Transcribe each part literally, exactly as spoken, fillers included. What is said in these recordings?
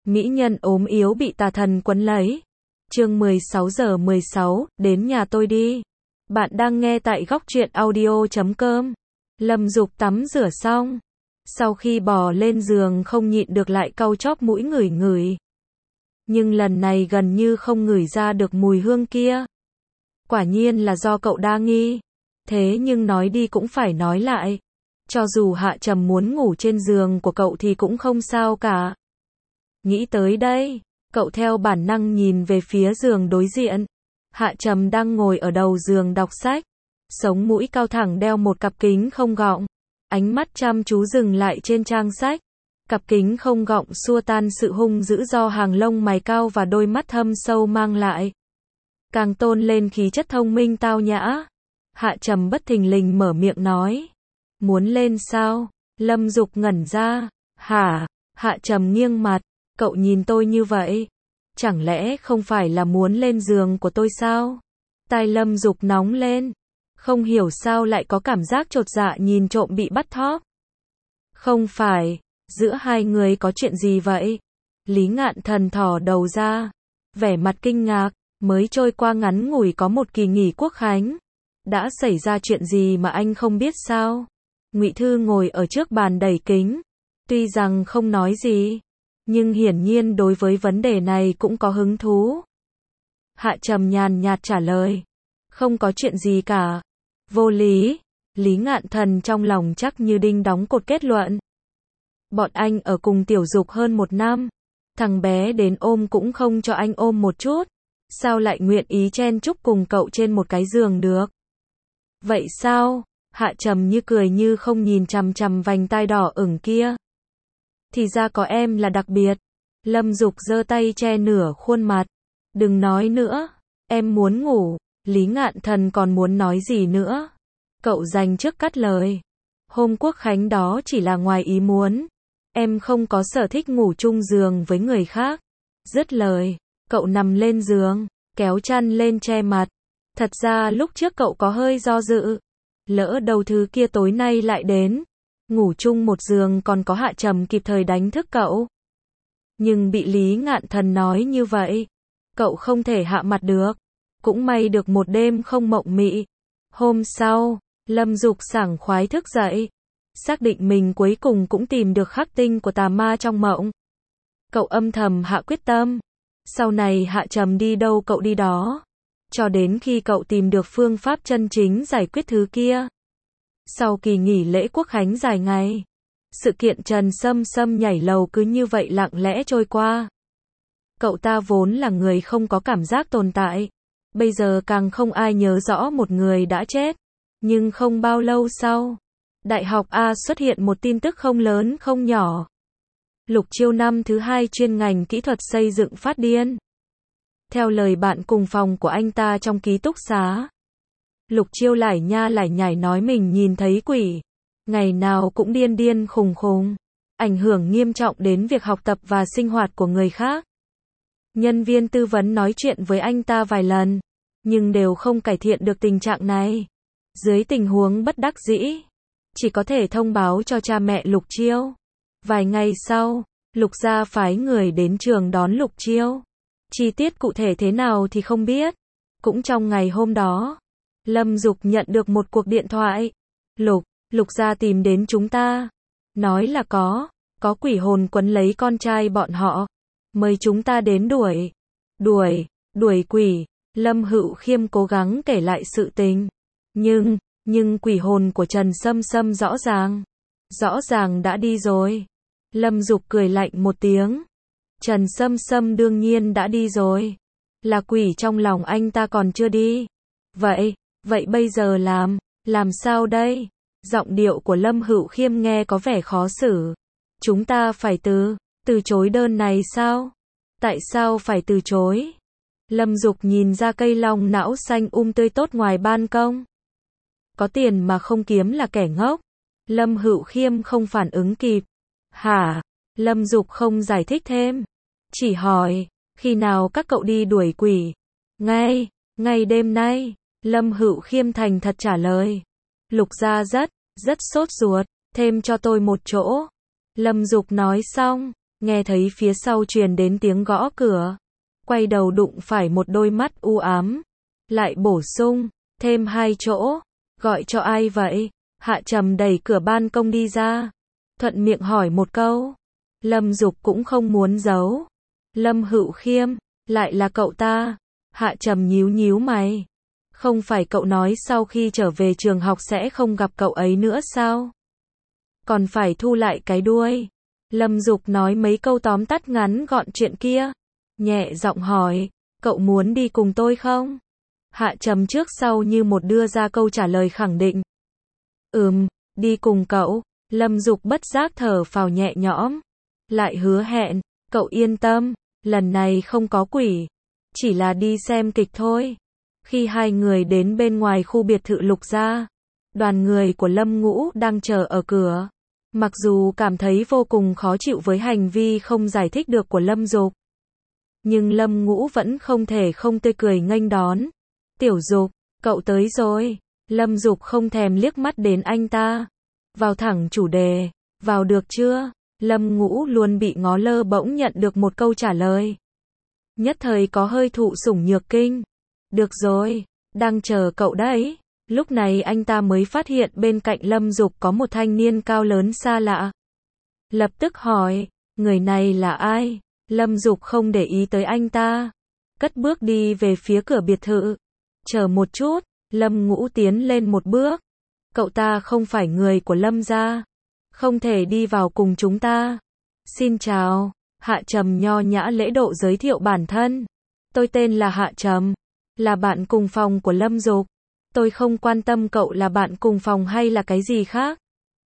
Mỹ nhân ốm yếu bị tà thần quấn lấy. Chương mười sáu giờ mười sáu, đến nhà tôi đi. Bạn đang nghe tại góc truyện audio chấm com. Lâm Dục tắm rửa xong, sau khi bò lên giường không nhịn được lại cau chóp mũi ngửi ngửi. Nhưng lần này gần như không ngửi ra được mùi hương kia. Quả nhiên là do cậu đa nghi. Thế nhưng nói đi cũng phải nói lại. Cho dù Hạ Trầm muốn ngủ trên giường của cậu thì cũng không sao cả. Nghĩ tới đây, cậu theo bản năng nhìn về phía giường đối diện. Hạ Trầm đang ngồi ở đầu giường đọc sách. Sống mũi cao thẳng đeo một cặp kính không gọng. Ánh mắt chăm chú dừng lại trên trang sách. Cặp kính không gọng xua tan sự hung dữ do hàng lông mày cao và đôi mắt thâm sâu mang lại. Càng tôn lên khí chất thông minh tao nhã. Hạ Trầm bất thình lình mở miệng nói. Muốn lên sao? Lâm Dục ngẩn ra. Hả? Hạ Trầm nghiêng mặt. Cậu nhìn tôi như vậy. Chẳng lẽ không phải là muốn lên giường của tôi sao? Tai Lâm Dục nóng lên. Không hiểu sao lại có cảm giác chột dạ nhìn trộm bị bắt thóp. Không phải. Giữa hai người có chuyện gì vậy? Lý Ngạn Thần thò đầu ra. Vẻ mặt kinh ngạc. Mới trôi qua ngắn ngủi có một kỳ nghỉ quốc khánh. Đã xảy ra chuyện gì mà anh không biết sao? Ngụy Thư ngồi ở trước bàn đẩy kính. Tuy rằng không nói gì, nhưng hiển nhiên đối với vấn đề này cũng có hứng thú. Hạ Trầm nhàn nhạt trả lời. Không có chuyện gì cả. Vô lý. Lý Ngạn Thần trong lòng chắc như đinh đóng cột kết luận. Bọn anh ở cùng Tiểu Dục hơn một năm. Thằng bé đến ôm cũng không cho anh ôm một chút. Sao lại nguyện ý chen chúc cùng cậu trên một cái giường được? Vậy sao? Hạ Trầm như cười như không nhìn chằm chằm vành tai đỏ ửng kia. Thì ra có em là đặc biệt. Lâm Dục giơ tay che nửa khuôn mặt. Đừng nói nữa. Em muốn ngủ. Lý Ngạn Thần còn muốn nói gì nữa. Cậu dành trước cắt lời. Hôm quốc khánh đó chỉ là ngoài ý muốn. Em không có sở thích ngủ chung giường với người khác. Dứt lời. Cậu nằm lên giường. Kéo chăn lên che mặt. Thật ra lúc trước cậu có hơi do dự. Lỡ đầu thứ kia tối nay lại đến. Ngủ chung một giường còn có Hạ Trầm kịp thời đánh thức cậu. Nhưng bị Lý Ngạn Thần nói như vậy. Cậu không thể hạ mặt được. Cũng may được một đêm không mộng mị. Hôm sau, Lâm Dục sảng khoái thức dậy. Xác định mình cuối cùng cũng tìm được khắc tinh của tà ma trong mộng. Cậu âm thầm hạ quyết tâm. Sau này Hạ Trầm đi đâu cậu đi đó. Cho đến khi cậu tìm được phương pháp chân chính giải quyết thứ kia. Sau kỳ nghỉ lễ quốc khánh dài ngày, sự kiện Trần Sâm Sâm nhảy lầu cứ như vậy lặng lẽ trôi qua. Cậu ta vốn là người không có cảm giác tồn tại. Bây giờ càng không ai nhớ rõ một người đã chết. Nhưng không bao lâu sau, Đại học A xuất hiện một tin tức không lớn không nhỏ. Lục Chiêu năm thứ hai chuyên ngành kỹ thuật xây dựng phát điên. Theo lời bạn cùng phòng của anh ta trong ký túc xá. Lục Chiêu lải nha lải nhải nói mình nhìn thấy quỷ. Ngày nào cũng điên điên khùng khùng. Ảnh hưởng nghiêm trọng đến việc học tập và sinh hoạt của người khác. Nhân viên tư vấn nói chuyện với anh ta vài lần. Nhưng đều không cải thiện được tình trạng này. Dưới tình huống bất đắc dĩ. Chỉ có thể thông báo cho cha mẹ Lục Chiêu. Vài ngày sau, Lục gia phái người đến trường đón Lục Chiêu. Chi tiết cụ thể thế nào thì không biết. Cũng trong ngày hôm đó, Lâm Dục nhận được một cuộc điện thoại. Lục, Lục gia tìm đến chúng ta. Nói là có, có quỷ hồn quấn lấy con trai bọn họ. Mời chúng ta đến đuổi. Đuổi, đuổi quỷ. Lâm Hữu Khiêm cố gắng kể lại sự tình. Nhưng, nhưng quỷ hồn của Trần Sâm Sâm rõ ràng. Rõ ràng đã đi rồi. Lâm Dục cười lạnh một tiếng. Trần Sâm Sâm đương nhiên đã đi rồi. Là quỷ trong lòng anh ta còn chưa đi. Vậy, vậy bây giờ làm, làm sao đây? Giọng điệu của Lâm Hữu Khiêm nghe có vẻ khó xử. Chúng ta phải từ, từ chối đơn này sao? Tại sao phải từ chối? Lâm Dục nhìn ra cây long não xanh um tươi tốt ngoài ban công. Có tiền mà không kiếm là kẻ ngốc. Lâm Hữu Khiêm không phản ứng kịp. Hả? Lâm Dục không giải thích thêm. Chỉ hỏi, khi nào các cậu đi đuổi quỷ? Ngay, ngay đêm nay. Lâm Hữu Khiêm thành thật trả lời. Lục gia rất, rất sốt ruột. Thêm cho tôi một chỗ. Lâm Dục nói xong, nghe thấy phía sau truyền đến tiếng gõ cửa. Quay đầu đụng phải một đôi mắt u ám. Lại bổ sung, thêm hai chỗ. Gọi cho ai vậy? Hạ Trầm đẩy cửa ban công đi ra. Thuận miệng hỏi một câu. Lâm Dục cũng không muốn giấu. Lâm Hữu Khiêm, lại là cậu ta. Hạ Trầm nhíu nhíu mày. Không phải cậu nói sau khi trở về trường học sẽ không gặp cậu ấy nữa sao? Còn phải thu lại cái đuôi. Lâm Dục nói mấy câu tóm tắt ngắn gọn chuyện kia. Nhẹ giọng hỏi, cậu muốn đi cùng tôi không? Hạ Trầm trước sau như một đưa ra câu trả lời khẳng định. Ừm, đi cùng cậu. Lâm Dục bất giác thở phào nhẹ nhõm. Lại hứa hẹn, cậu yên tâm, lần này không có quỷ. Chỉ là đi xem kịch thôi. Khi hai người đến bên ngoài khu biệt thự Lục gia, đoàn người của Lâm Ngũ đang chờ ở cửa. Mặc dù cảm thấy vô cùng khó chịu với hành vi không giải thích được của Lâm Dục, nhưng Lâm Ngũ vẫn không thể không tươi cười nghênh đón. Tiểu Dục, cậu tới rồi. Lâm Dục không thèm liếc mắt đến anh ta. Vào thẳng chủ đề, vào được chưa? Lâm Ngũ luôn bị ngó lơ bỗng nhận được một câu trả lời. Nhất thời có hơi thụ sủng nhược kinh. Được rồi, đang chờ cậu đấy. Lúc này anh ta mới phát hiện bên cạnh Lâm Dục có một thanh niên cao lớn xa lạ. Lập tức hỏi, người này là ai? Lâm Dục không để ý tới anh ta. Cất bước đi về phía cửa biệt thự. Chờ một chút, Lâm Ngũ tiến lên một bước. Cậu ta không phải người của Lâm gia. Không thể đi vào cùng chúng ta. Xin chào. Hạ Trầm nho nhã lễ độ giới thiệu bản thân. Tôi tên là Hạ Trầm. Là bạn cùng phòng của Lâm Dục. Tôi không quan tâm cậu là bạn cùng phòng hay là cái gì khác.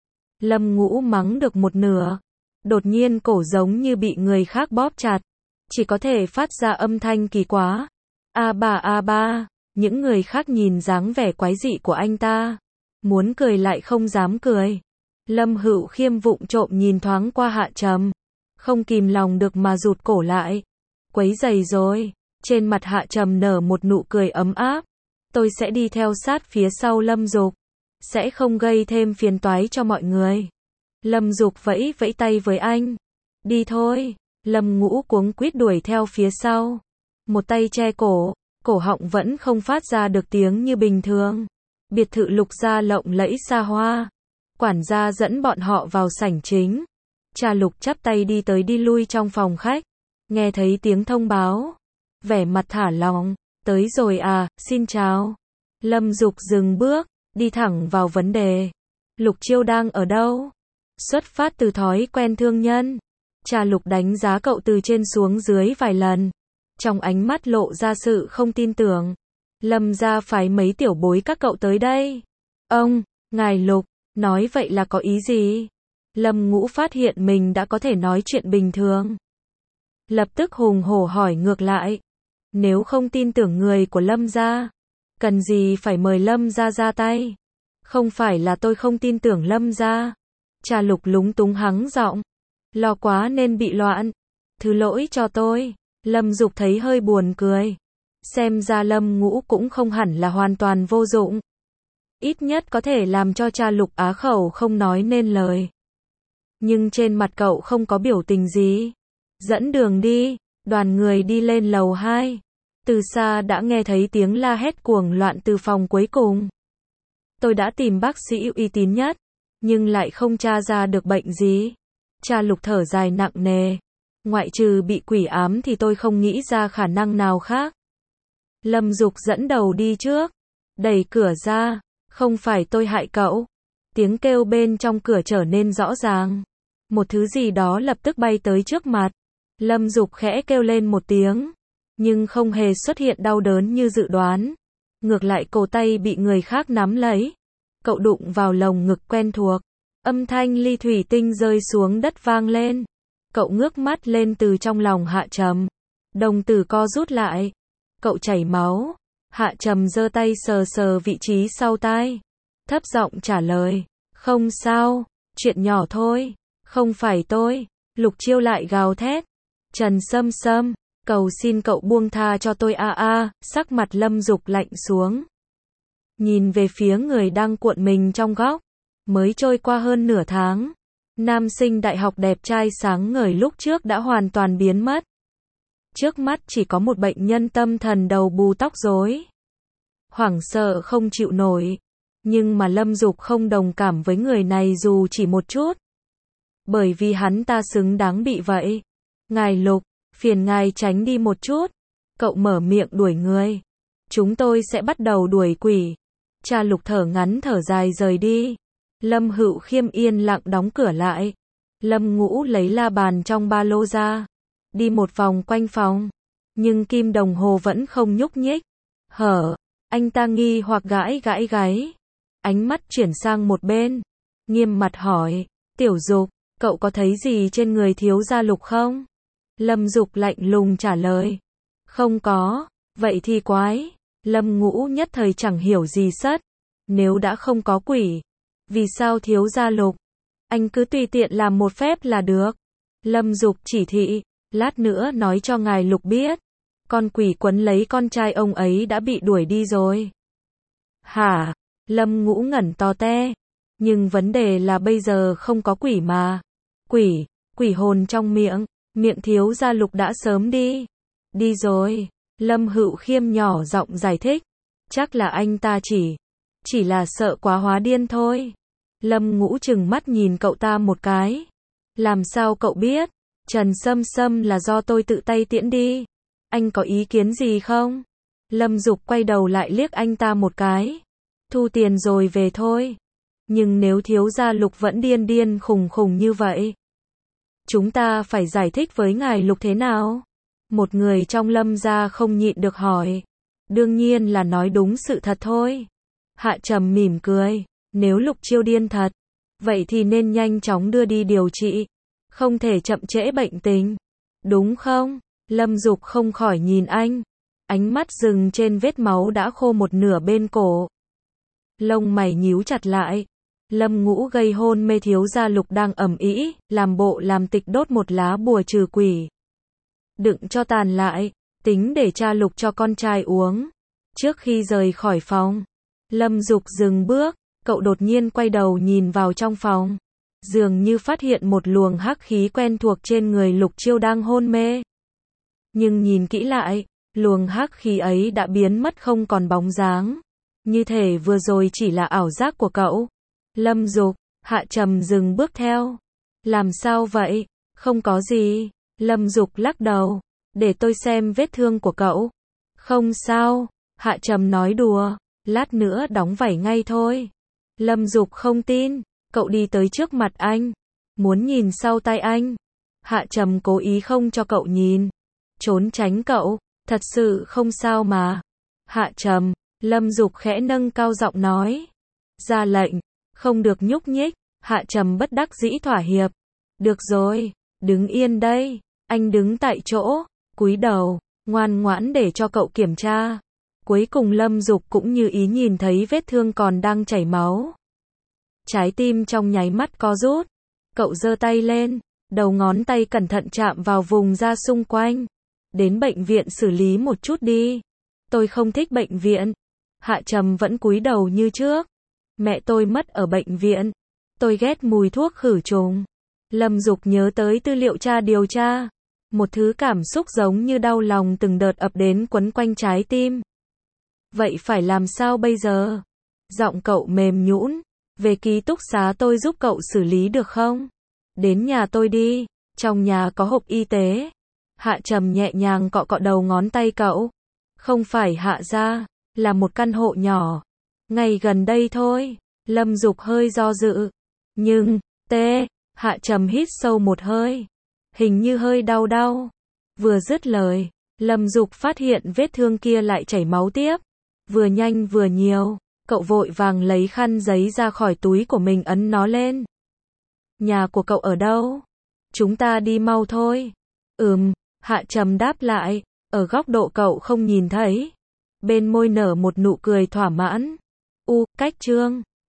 Lâm Ngũ mắng được một nửa. Đột nhiên cổ giống như bị người khác bóp chặt. Chỉ có thể phát ra âm thanh kỳ quá. A ba a ba. Những người khác nhìn dáng vẻ quái dị của anh ta. Muốn cười lại không dám cười. Lâm Hữu Khiêm vụng trộm nhìn thoáng qua Hạ Trầm. Không kìm lòng được mà rụt cổ lại. Quấy rầy rồi. Trên mặt Hạ Trầm nở một nụ cười ấm áp. Tôi sẽ đi theo sát phía sau Lâm Dục. Sẽ không gây thêm phiền toái cho mọi người. Lâm Dục vẫy vẫy tay với anh. Đi thôi. Lâm Ngũ cuống quýt đuổi theo phía sau. Một tay che cổ. Cổ họng vẫn không phát ra được tiếng như bình thường. Biệt thự Lục gia lộng lẫy xa hoa. Quản gia dẫn bọn họ vào sảnh chính. Cha Lục chắp tay đi tới đi lui trong phòng khách. Nghe thấy tiếng thông báo. Vẻ mặt thả lỏng. Tới rồi à, xin chào. Lâm Dục dừng bước, đi thẳng vào vấn đề. Lục Chiêu đang ở đâu? Xuất phát từ thói quen thương nhân. Cha Lục đánh giá cậu từ trên xuống dưới vài lần. Trong ánh mắt lộ ra sự không tin tưởng. Lâm gia phái mấy tiểu bối các cậu tới đây. Ông, ngài Lục, nói vậy là có ý gì? Lâm Ngũ phát hiện mình đã có thể nói chuyện bình thường. Lập tức hùng hổ hỏi ngược lại. Nếu không tin tưởng người của Lâm gia, cần gì phải mời Lâm gia ra tay? Không phải là tôi không tin tưởng Lâm gia. Cha Lục lúng túng hắng giọng. Lo quá nên bị loạn. Thứ lỗi cho tôi. Lâm Dục thấy hơi buồn cười. Xem ra Lâm Ngũ cũng không hẳn là hoàn toàn vô dụng. Ít nhất có thể làm cho cha Lục á khẩu không nói nên lời. Nhưng trên mặt cậu không có biểu tình gì. Dẫn đường đi. Đoàn người đi lên lầu hai. Từ xa đã nghe thấy tiếng la hét cuồng loạn từ phòng cuối cùng. Tôi đã tìm bác sĩ uy tín nhất, nhưng lại không tra ra được bệnh gì. Cha Lục thở dài nặng nề. Ngoại trừ bị quỷ ám thì tôi không nghĩ ra khả năng nào khác. Lâm Dục dẫn đầu đi trước. Đẩy cửa ra. Không phải tôi hại cậu. Tiếng kêu bên trong cửa trở nên rõ ràng. Một thứ gì đó lập tức bay tới trước mặt. Lâm Dục khẽ kêu lên một tiếng. Nhưng không hề xuất hiện đau đớn như dự đoán. Ngược lại cổ tay bị người khác nắm lấy. Cậu đụng vào lồng ngực quen thuộc. Âm thanh ly thủy tinh rơi xuống đất vang lên. Cậu ngước mắt lên từ trong lòng Hạ Trầm. Đồng tử co rút lại. Cậu chảy máu. Hạ Trầm giơ tay sờ sờ vị trí sau tai. Thấp giọng trả lời. Không sao. Chuyện nhỏ thôi. Không phải tôi. Lục Chiêu lại gào thét. Trần Sâm Sâm. Cầu xin cậu buông tha cho tôi a a. Sắc mặt Lâm Dục lạnh xuống. Nhìn về phía người đang cuộn mình trong góc. Mới trôi qua hơn nửa tháng. Nam sinh đại học đẹp trai sáng ngời lúc trước đã hoàn toàn biến mất. Trước mắt chỉ có một bệnh nhân tâm thần đầu bù tóc rối. Hoảng sợ không chịu nổi. Nhưng mà Lâm Dục không đồng cảm với người này dù chỉ một chút. Bởi vì hắn ta xứng đáng bị vậy. Ngài Lục, phiền ngài tránh đi một chút. Cậu mở miệng đuổi người. Chúng tôi sẽ bắt đầu đuổi quỷ. Cha Lục thở ngắn thở dài rời đi. Lâm Hữu Khiêm yên lặng đóng cửa lại. Lâm Ngũ lấy la bàn trong ba lô ra. Đi một vòng quanh phòng. Nhưng kim đồng hồ vẫn không nhúc nhích. Hở, anh ta nghi hoặc gãi gãi gáy. Ánh mắt chuyển sang một bên. Nghiêm mặt hỏi, Tiểu Dục, cậu có thấy gì trên người thiếu gia Lục không? Lâm Dục lạnh lùng trả lời. Không có, vậy thì quái. Lâm Ngũ nhất thời chẳng hiểu gì sất. Nếu đã không có quỷ, vì sao thiếu gia Lục? Anh cứ tùy tiện làm một phép là được. Lâm Dục chỉ thị, lát nữa nói cho ngài Lục biết. Con quỷ quấn lấy con trai ông ấy đã bị đuổi đi rồi. Hả? Lâm Ngũ ngẩn to te. Nhưng vấn đề là bây giờ không có quỷ mà. Quỷ, quỷ hồn trong miệng, miệng thiếu gia Lục đã sớm đi. Đi rồi. Lâm Hữu Khiêm nhỏ giọng giải thích. Chắc là anh ta chỉ, chỉ là sợ quá hóa điên thôi. Lâm Ngũ trừng mắt nhìn cậu ta một cái. Làm sao cậu biết? Trần Sâm Sâm là do tôi tự tay tiễn đi. Anh có ý kiến gì không? Lâm Dục quay đầu lại liếc anh ta một cái. Thu tiền rồi về thôi. Nhưng nếu thiếu gia Lục vẫn điên điên khùng khùng như vậy, chúng ta phải giải thích với ngài Lục thế nào? Một người trong Lâm gia không nhịn được hỏi. Đương nhiên là nói đúng sự thật thôi. Hạ Trầm mỉm cười. Nếu Lục Chiêu điên thật, vậy thì nên nhanh chóng đưa đi điều trị. Không thể chậm trễ bệnh tình. Đúng không? Lâm Dục không khỏi nhìn anh. Ánh mắt dừng trên vết máu đã khô một nửa bên cổ. Lông mày nhíu chặt lại. Lâm Ngũ gây hôn mê thiếu gia Lục đang ầm ĩ, làm bộ làm tịch đốt một lá bùa trừ quỷ. Đựng cho tàn lại, tính để cha Lục cho con trai uống. Trước khi rời khỏi phòng, Lâm Dục dừng bước, cậu đột nhiên quay đầu nhìn vào trong phòng. Dường như phát hiện một luồng hắc khí quen thuộc trên người Lục Chiêu đang hôn mê. Nhưng nhìn kỹ lại, luồng hắc khí ấy đã biến mất không còn bóng dáng. Như thể vừa rồi chỉ là ảo giác của cậu. Lâm Dục, Hạ Trầm dừng bước theo. Làm sao vậy? Không có gì. Lâm Dục lắc đầu. Để tôi xem vết thương của cậu. Không sao. Hạ Trầm nói đùa. Lát nữa đóng vảy ngay thôi. Lâm Dục không tin. Cậu đi tới trước mặt anh. Muốn nhìn sau tay anh. Hạ Trầm cố ý không cho cậu nhìn. Trốn tránh cậu. Thật sự không sao mà. Hạ Trầm. Lâm Dục khẽ nâng cao giọng nói. Ra lệnh. Không được nhúc nhích. Hạ Trầm bất đắc dĩ thỏa hiệp. Được rồi. Đứng yên đây. Anh đứng tại chỗ. Cúi đầu. Ngoan ngoãn để cho cậu kiểm tra. Cuối cùng Lâm Dục cũng như ý nhìn thấy vết thương còn đang chảy máu. Trái tim trong nháy mắt co rút. Cậu giơ tay lên. Đầu ngón tay cẩn thận chạm vào vùng da xung quanh. Đến bệnh viện xử lý một chút đi. Tôi không thích bệnh viện. Hạ Trầm vẫn cúi đầu như trước. Mẹ tôi mất ở bệnh viện. Tôi ghét mùi thuốc khử trùng. Lâm Dục nhớ tới tư liệu cha điều tra. Một thứ cảm xúc giống như đau lòng từng đợt ập đến quấn quanh trái tim. Vậy phải làm sao bây giờ? Giọng cậu mềm nhũn. Về ký túc xá tôi giúp cậu xử lý được không? Đến nhà tôi đi. Trong nhà có hộp y tế. Hạ Trầm nhẹ nhàng cọ cọ đầu ngón tay cậu. Không phải Hạ gia, là một căn hộ nhỏ. Ngay gần đây thôi. Lâm Dục hơi do dự. Nhưng, tê, Hạ Trầm hít sâu một hơi. Hình như hơi đau đau. Vừa dứt lời, Lâm Dục phát hiện vết thương kia lại chảy máu tiếp. Vừa nhanh vừa nhiều. Cậu vội vàng lấy khăn giấy ra khỏi túi của mình ấn nó lên. Nhà của cậu ở đâu? Chúng ta đi mau thôi. Ừm, Hạ Trầm đáp lại. Ở góc độ cậu không nhìn thấy. Bên môi nở một nụ cười thỏa mãn. U, cách chương.